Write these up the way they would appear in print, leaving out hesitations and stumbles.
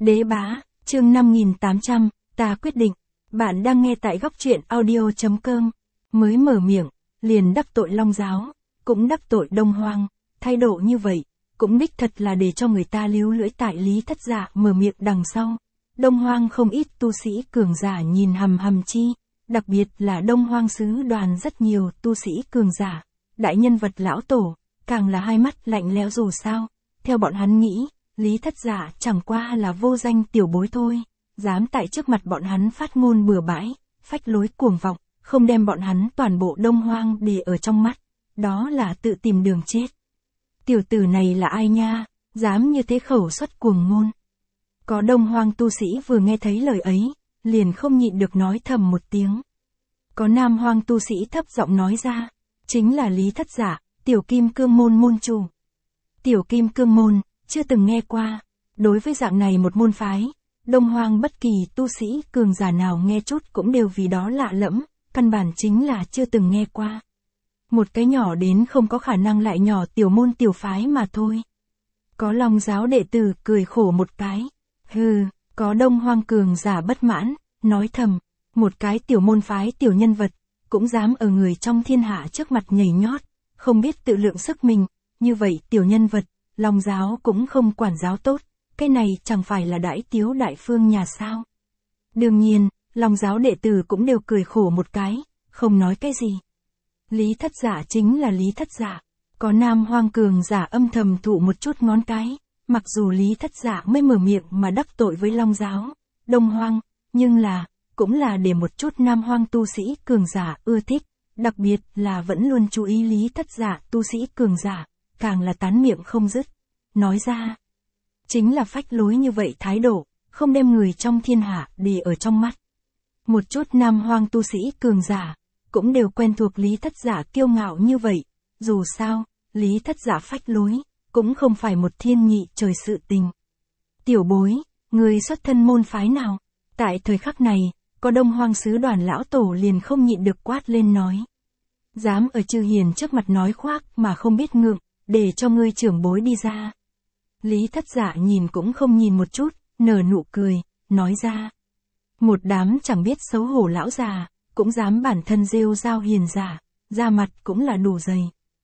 Đế bá, chương 5800, ta quyết định. Bạn đang nghe tại góc truyện audio.com. Mới mở miệng, liền đắc tội Long giáo, cũng đắc tội Đông Hoang. Thái độ như vậy, cũng đích thật là để cho người ta líu lưỡi tại Lý Thất Dạ mở miệng đằng sau. Đông Hoang không ít tu sĩ cường giả nhìn hằm hằm chi, đặc biệt là Đông Hoang sứ đoàn rất nhiều tu sĩ cường giả, đại nhân vật lão tổ, càng là hai mắt lạnh lẽo dù sao. Theo bọn hắn nghĩ, Lý Thất Dạ chẳng qua là vô danh tiểu bối thôi, dám tại trước mặt bọn hắn phát ngôn bừa bãi, phách lối cuồng vọng, không đem bọn hắn toàn bộ Đông Hoang để ở trong mắt, đó là tự tìm đường chết. Tiểu tử này là ai nha, dám như thế khẩu xuất cuồng ngôn. Có Đông Hoang tu sĩ vừa nghe thấy lời ấy, liền không nhịn được nói thầm một tiếng. Có Nam Hoang tu sĩ thấp giọng nói ra, chính là Lý Thất Dạ, Tiểu Kim Cương môn môn chủ. Tiểu Kim Cương môn, chưa từng nghe qua. Đối với dạng này một môn phái, Đông Hoang bất kỳ tu sĩ cường giả nào nghe chút cũng đều vì đó lạ lẫm, căn bản chính là chưa từng nghe qua. Một cái nhỏ đến không có khả năng lại nhỏ tiểu môn tiểu phái mà thôi. Có Long giáo đệ tử cười khổ một cái. Hừ, có Đông Hoang cường giả bất mãn, nói thầm, một cái tiểu môn phái tiểu nhân vật, cũng dám ở người trong thiên hạ trước mặt nhảy nhót, không biết tự lượng sức mình, như vậy tiểu nhân vật, Long giáo cũng không quản giáo tốt, cái này chẳng phải là đãi tiếu đại phương nhà sao. Đương nhiên, Long giáo đệ tử cũng đều cười khổ một cái, không nói cái gì. Lý Thất Dạ chính là Lý Thất Dạ, có Nam Hoang cường giả âm thầm thụ một chút ngón cái, mặc dù Lý Thất Dạ mới mở miệng mà đắc tội với Long giáo, Đông Hoang, nhưng là, cũng là để một chút Nam Hoang tu sĩ cường giả ưa thích, đặc biệt là vẫn luôn chú ý Lý Thất Dạ tu sĩ cường giả, càng là tán miệng không dứt, nói ra. Chính là phách lối như vậy thái độ, không đem người trong thiên hạ để ở trong mắt. Một chút Nam Hoang tu sĩ cường giả, cũng đều quen thuộc Lý Thất Dạ kiêu ngạo như vậy, dù sao, Lý Thất Dạ phách lối, cũng không phải một thiên nhị trời sự tình. Tiểu bối, người xuất thân môn phái nào? Tại thời khắc này, có Đông Hoang sứ đoàn lão tổ liền không nhịn được quát lên nói. Dám ở Chư Hiền trước mặt nói khoác mà không biết ngượng, để cho ngươi trưởng bối đi ra. Lý Thất Dạ nhìn cũng không nhìn một chút, nở nụ cười, nói ra. Một đám chẳng biết xấu hổ lão già, cũng dám bản thân rêu rao hiền giả, da mặt cũng là đủ dày.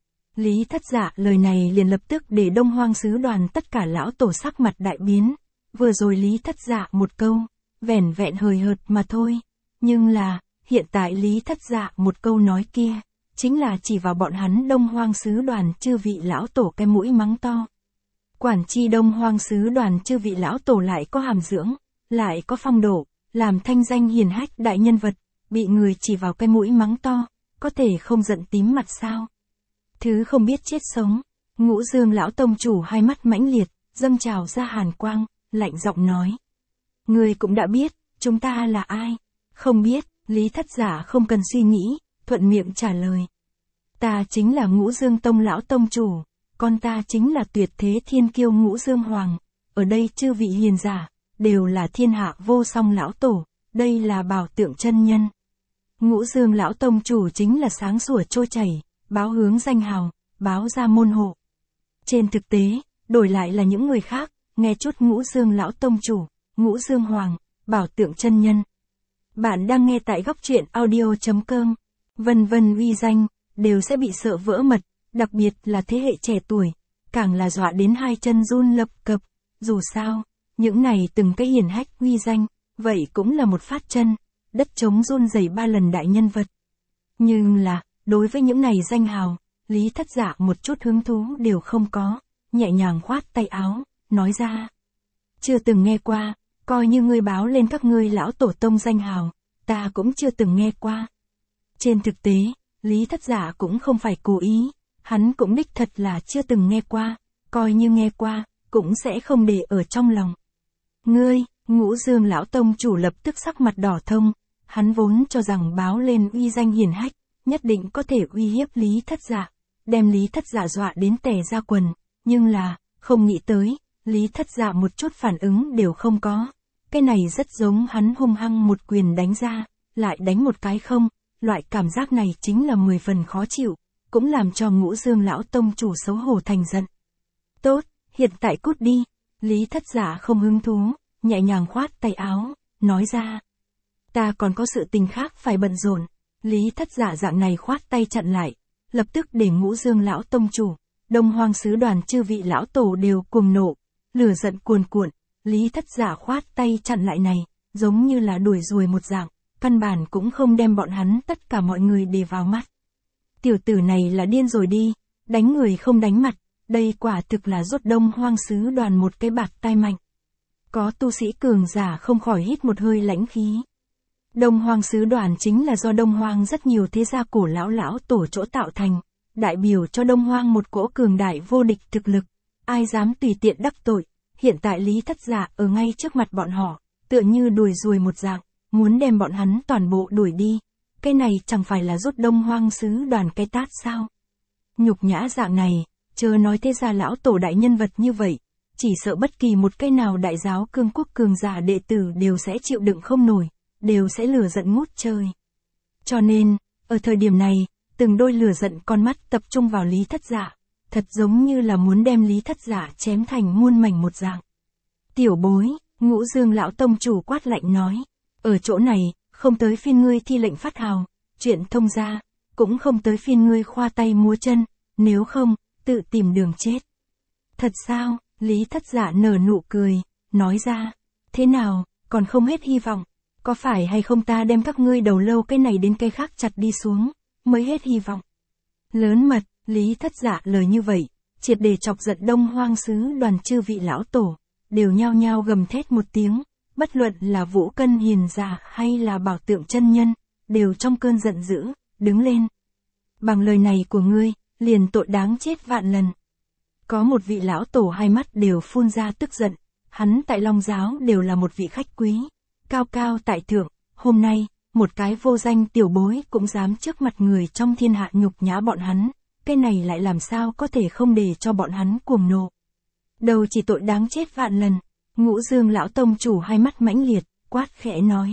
Lý Thất Dạ lời này liền lập tức để Đông Hoang sứ đoàn tất cả lão tổ sắc mặt đại biến. Vừa rồi Lý Thất Dạ một câu, vẻn vẹn hời hợt mà thôi. Nhưng là, hiện tại Lý Thất Dạ một câu nói kia, chính là chỉ vào bọn hắn Đông Hoang sứ đoàn chư vị lão tổ cái mũi mắng to. Quản chi Đông Hoang sứ đoàn chư vị lão tổ lại có hàm dưỡng, lại có phong độ, làm thanh danh hiền hách đại nhân vật, bị người chỉ vào cái mũi mắng to, có thể không giận tím mặt sao? Thứ không biết chết sống. Ngũ Dương lão tông chủ hai mắt mãnh liệt, dâng trào ra hàn quang, lạnh giọng nói. Người cũng đã biết, chúng ta là ai? Không biết, Lý Thất Dạ không cần suy nghĩ, thuận miệng trả lời. Ta chính là Ngũ Dương tông lão tông chủ, con ta chính là tuyệt thế thiên kiêu Ngũ Dương hoàng, ở đây chư vị hiền giả, đều là thiên hạ vô song lão tổ, đây là bảo tượng chân nhân. Ngũ Dương lão tông chủ chính là sáng sủa trôi chảy, báo hướng danh hào, báo ra môn hộ. Trên thực tế, đổi lại là những người khác, nghe chút Ngũ Dương lão tông chủ, Ngũ Dương hoàng, bảo tượng chân nhân. Bạn đang nghe tại góc truyện audio.com, vân vân uy danh, đều sẽ bị sợ vỡ mật, đặc biệt là thế hệ trẻ tuổi, càng là dọa đến hai chân run lập cập. Dù sao, những này từng cái hiển hách uy danh, vậy cũng là một phát chân, đất trống run rẩy 3 lần đại nhân vật. Nhưng là, đối với những này danh hào, Lý Thất Dạ một chút hứng thú đều không có, nhẹ nhàng khoát tay áo, nói ra. Chưa từng nghe qua, coi như ngươi báo lên các ngươi lão tổ tông danh hào, ta cũng chưa từng nghe qua. Trên thực tế, Lý Thất Dạ cũng không phải cố ý, hắn cũng đích thật là chưa từng nghe qua, coi như nghe qua, cũng sẽ không để ở trong lòng. Ngươi, Ngũ Dương lão tông chủ lập tức sắc mặt đỏ thông, hắn vốn cho rằng báo lên uy danh hiển hách, nhất định có thể uy hiếp Lý Thất Dạ, đem Lý Thất Dạ dọa đến tè ra quần, nhưng là, không nghĩ tới, Lý Thất Dạ một chút phản ứng đều không có. Cái này rất giống hắn hung hăng một quyền đánh ra, lại đánh một cái không, loại cảm giác này chính là 10 phần khó chịu, cũng làm cho Ngũ Dương lão tông chủ xấu hổ thành giận. Tốt, hiện tại cút đi. Lý Thất Dạ không hứng thú, nhẹ nhàng khoát tay áo, nói ra. Ta còn có sự tình khác phải bận rộn. Lý Thất Dạ dạng này khoát tay chặn lại, lập tức để Ngũ Dương lão tông chủ, Đông Hoang sứ đoàn chư vị lão tổ đều cuồng nộ, lửa giận cuồn cuộn. Lý Thất Dạ khoát tay chặn lại này, giống như là đuổi ruồi một dạng, căn bản cũng không đem bọn hắn tất cả mọi người để vào mắt. Tiểu tử này là điên rồi đi, đánh người không đánh mặt, đây quả thực là rốt Đông Hoang sứ đoàn một cái bạt tai mạnh. Có tu sĩ cường giả không khỏi hít một hơi lãnh khí. Đông Hoang sứ đoàn chính là do Đông Hoang rất nhiều thế gia cổ lão tổ chỗ tạo thành, đại biểu cho Đông Hoang một cỗ cường đại vô địch thực lực, ai dám tùy tiện đắc tội. Hiện tại Lý Thất Dạ ở ngay trước mặt bọn họ, tựa như đuổi ruồi một dạng, muốn đem bọn hắn toàn bộ đuổi đi. Cái này chẳng phải là rốt Đông Hoang sứ đoàn cái tát sao? Nhục nhã dạng này, chớ nói thế gia lão tổ đại nhân vật như vậy, chỉ sợ bất kỳ một cái nào đại giáo cương quốc cường giả đệ tử đều sẽ chịu đựng không nổi, đều sẽ lửa giận ngút trời. Cho nên, ở thời điểm này, từng đôi lửa giận con mắt tập trung vào Lý Thất Dạ, thật giống như là muốn đem Lý Thất Dạ chém thành muôn mảnh một dạng. Tiểu bối, Ngũ Dương lão tông chủ quát lạnh nói, ở chỗ này, không tới phiên ngươi thi lệnh phát hào, chuyện thông gia, cũng không tới phiên ngươi khoa tay múa chân, nếu không, tự tìm đường chết. Thật sao? Lý Thất Dạ nở nụ cười, nói ra, thế nào, còn không hết hy vọng, có phải hay không ta đem các ngươi đầu lâu cái này đến cái khác chặt đi xuống, mới hết hy vọng. Lớn mật, Lý Thất Dạ lời như vậy, triệt để chọc giận Đông Hoang sứ đoàn chư vị lão tổ, đều nhao nhao gầm thét một tiếng, bất luận là Vũ Cân hiền giả hay là Bảo Tượng chân nhân, đều trong cơn giận dữ, đứng lên. Bằng lời này của ngươi, liền tội đáng chết vạn lần. Có một vị lão tổ hai mắt đều phun ra tức giận, hắn tại Long Giáo đều là một vị khách quý, cao cao tại thượng, hôm nay, một cái vô danh tiểu bối cũng dám trước mặt người trong thiên hạ nhục nhã bọn hắn, cái này lại làm sao có thể không để cho bọn hắn cuồng nộ. Đầu chỉ tội đáng chết vạn lần, Ngũ Dương lão tông chủ hai mắt mãnh liệt, quát khẽ nói.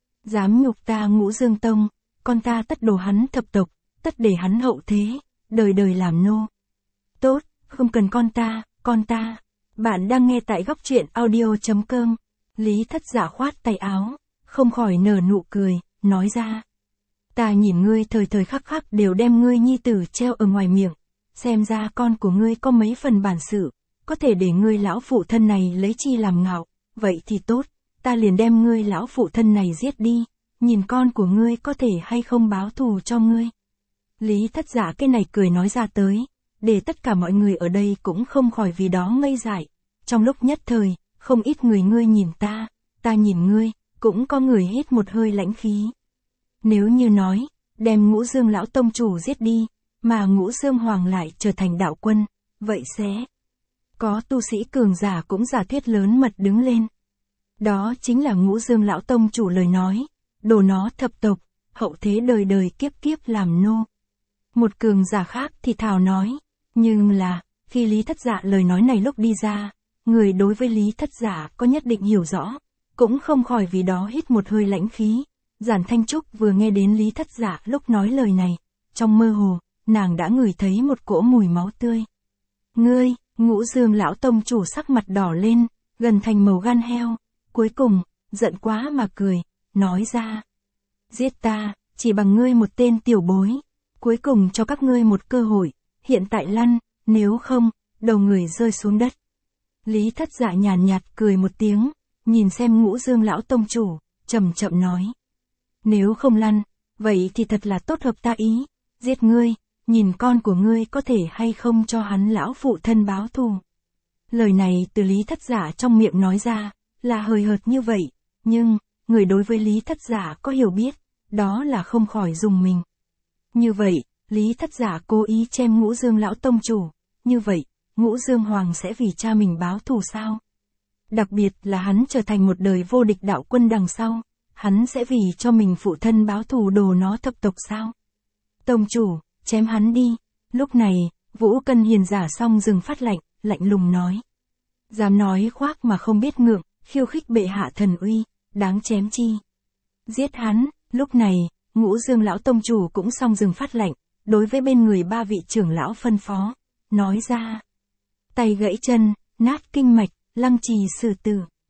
Dám nhục ta Ngũ Dương tông, con ta tất đồ hắn thập tộc, tất để hắn hậu thế, đời đời làm nô. Tốt, không cần con ta. Bạn đang nghe tại góc truyện audio.com. Lý Thất Dạ khoát tay áo, không khỏi nở nụ cười, nói ra. Ta nhìn ngươi thời thời khắc khắc đều đem ngươi nhi tử treo ở ngoài miệng, xem ra con của ngươi có mấy phần bản sự, có thể để ngươi lão phụ thân này lấy chi làm ngạo, vậy thì tốt, ta liền đem ngươi lão phụ thân này giết đi, nhìn con của ngươi có thể hay không báo thù cho ngươi. Lý Thất Dạ cái này cười nói ra tới, để tất cả mọi người ở đây cũng không khỏi vì đó ngây dại. Trong lúc nhất thời, không ít người ngươi nhìn ta nhìn ngươi, cũng có người hít một hơi lãnh khí. Nếu như nói, đem Ngũ Dương lão tông chủ giết đi, mà Ngũ Dương Hoàng lại trở thành đạo quân, vậy sẽ có tu sĩ cường giả cũng giả thuyết lớn mật đứng lên. Đó chính là Ngũ Dương lão tông chủ lời nói, đồ nó thập tộc, hậu thế đời đời kiếp kiếp làm nô. Một cường giả khác thì thào nói, nhưng là, khi Lý Thất Dạ lời nói này lúc đi ra, người đối với Lý Thất Dạ có nhất định hiểu rõ, cũng không khỏi vì đó hít một hơi lãnh khí. Giản Thanh Trúc vừa nghe đến Lý Thất Dạ lúc nói lời này, trong mơ hồ, nàng đã ngửi thấy một cỗ mùi máu tươi. Ngươi, Ngũ Dương lão tông chủ sắc mặt đỏ lên, gần thành màu gan heo, cuối cùng, giận quá mà cười, nói ra. Giết ta, chỉ bằng ngươi một tên tiểu bối, cuối cùng cho các ngươi một cơ hội, hiện tại lăn, nếu không, đầu người rơi xuống đất. Lý Thất Dạ nhàn nhạt cười một tiếng, nhìn xem Ngũ Dương lão tông chủ, chậm chậm nói. Nếu không lăn, vậy thì thật là tốt hợp ta ý, giết ngươi, nhìn con của ngươi có thể hay không cho hắn lão phụ thân báo thù. Lời này từ Lý Thất Dạ trong miệng nói ra, là hời hợt như vậy, nhưng, người đối với Lý Thất Dạ có hiểu biết, đó là không khỏi dùng mình. Như vậy, Lý Thất Dạ cố ý chém Ngũ Dương lão tông chủ, như vậy, Ngũ Dương Hoàng sẽ vì cha mình báo thù sao? Đặc biệt là hắn trở thành một đời vô địch đạo quân đằng sau, hắn sẽ vì cho mình phụ thân báo thù đồ nó thập tộc sao? Tông chủ, chém hắn đi. Lúc này, Vũ Cân hiền giả xong dừng phát lệnh, lạnh lùng nói. Dám nói khoác mà không biết ngượng, khiêu khích bệ hạ thần uy, đáng chém chi. Giết hắn. Lúc này, Ngũ Dương lão tông chủ cũng xong dừng phát lệnh, đối với bên người ba vị trưởng lão phân phó, nói ra. Tay gãy chân, nát kinh mạch, lăng trì xử tử.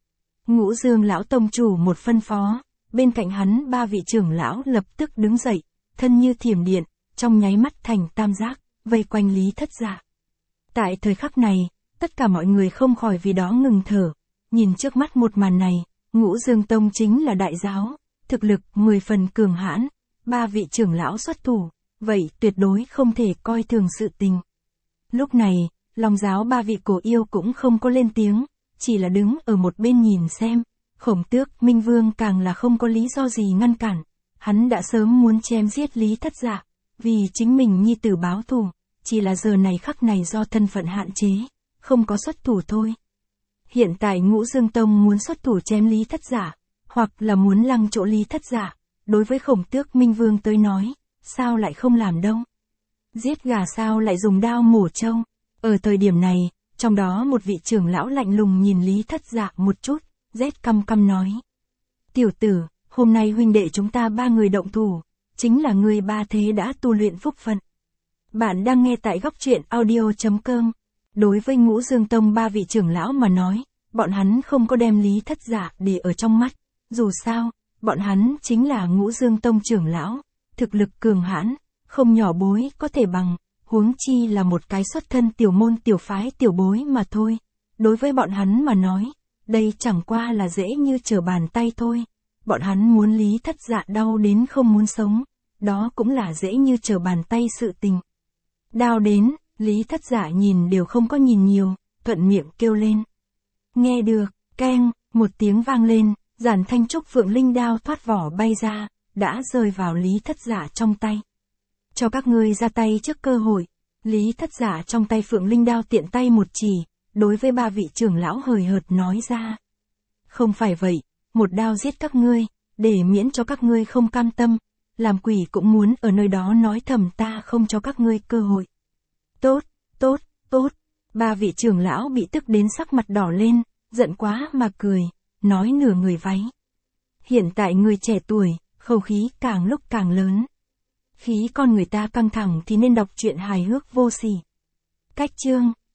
Ngũ Dương lão tông chủ một phân phó, bên cạnh hắn 3 vị trưởng lão lập tức đứng dậy, thân như thiểm điện, trong nháy mắt thành tam giác, vây quanh Lý Thất Dạ. Tại thời khắc này, tất cả mọi người không khỏi vì đó ngừng thở, nhìn trước mắt một màn này, Ngũ Dương Tông chính là đại giáo, thực lực 10 phần cường hãn, 3 vị trưởng lão xuất thủ, vậy tuyệt đối không thể coi thường sự tình. Lúc này, Long giáo 3 vị cổ yêu cũng không có lên tiếng, chỉ là đứng ở một bên nhìn xem. Khổng Tước, Minh Vương càng là không có lý do gì ngăn cản, hắn đã sớm muốn chém giết Lý Thất Dạ, vì chính mình nhi tử báo thù, chỉ là giờ này khắc này do thân phận hạn chế, không có xuất thủ thôi. Hiện tại Ngũ Dương Tông muốn xuất thủ chém Lý Thất Dạ, hoặc là muốn lăng chỗ Lý Thất Dạ, đối với Khổng Tước Minh Vương tới nói, sao lại không làm đâu. Giết gà sao lại dùng đao mổ trâu. Ở thời điểm này, trong đó một vị trưởng lão lạnh lùng nhìn Lý Thất Dạ một chút, rét căm căm nói. Tiểu tử, hôm nay huynh đệ chúng ta 3 người động thủ, chính là người 3 thế đã tu luyện phúc phận. Bạn đang nghe tại góc truyện audio.com. Đối với Ngũ Dương Tông 3 vị trưởng lão mà nói, bọn hắn không có đem Lý Thất Dạ để ở trong mắt. Dù sao, bọn hắn chính là Ngũ Dương Tông trưởng lão, thực lực cường hãn, không nhỏ bối có thể bằng, huống chi là một cái xuất thân tiểu môn tiểu phái tiểu bối mà thôi. Đối với bọn hắn mà nói, đây chẳng qua là dễ như trở bàn tay thôi. Bọn hắn muốn Lý Thất Dạ đau đến không muốn sống, đó cũng là dễ như trở bàn tay sự tình. Đao đến, Lý Thất Dạ nhìn đều không có nhìn nhiều, thuận miệng kêu lên. Nghe được, keng, một tiếng vang lên, Giản Thanh Trúc Phượng Linh đao thoát vỏ bay ra, đã rơi vào Lý Thất Dạ trong tay. Cho các ngươi ra tay trước cơ hội, Lý Thất Dạ trong tay Phượng Linh đao tiện tay một chỉ, đối với 3 vị trưởng lão hời hợt nói ra. Không phải vậy, một đao giết các ngươi, để miễn cho các ngươi không cam tâm, làm quỷ cũng muốn ở nơi đó nói thầm ta không cho các ngươi cơ hội. Tốt, tốt, tốt, 3 vị trưởng lão bị tức đến sắc mặt đỏ lên, giận quá mà cười, nói nửa người váy. Hiện tại người trẻ tuổi, khẩu khí càng lúc càng lớn. Khí con người ta căng thẳng thì nên đọc truyện hài hước vô sỉ. Cách chương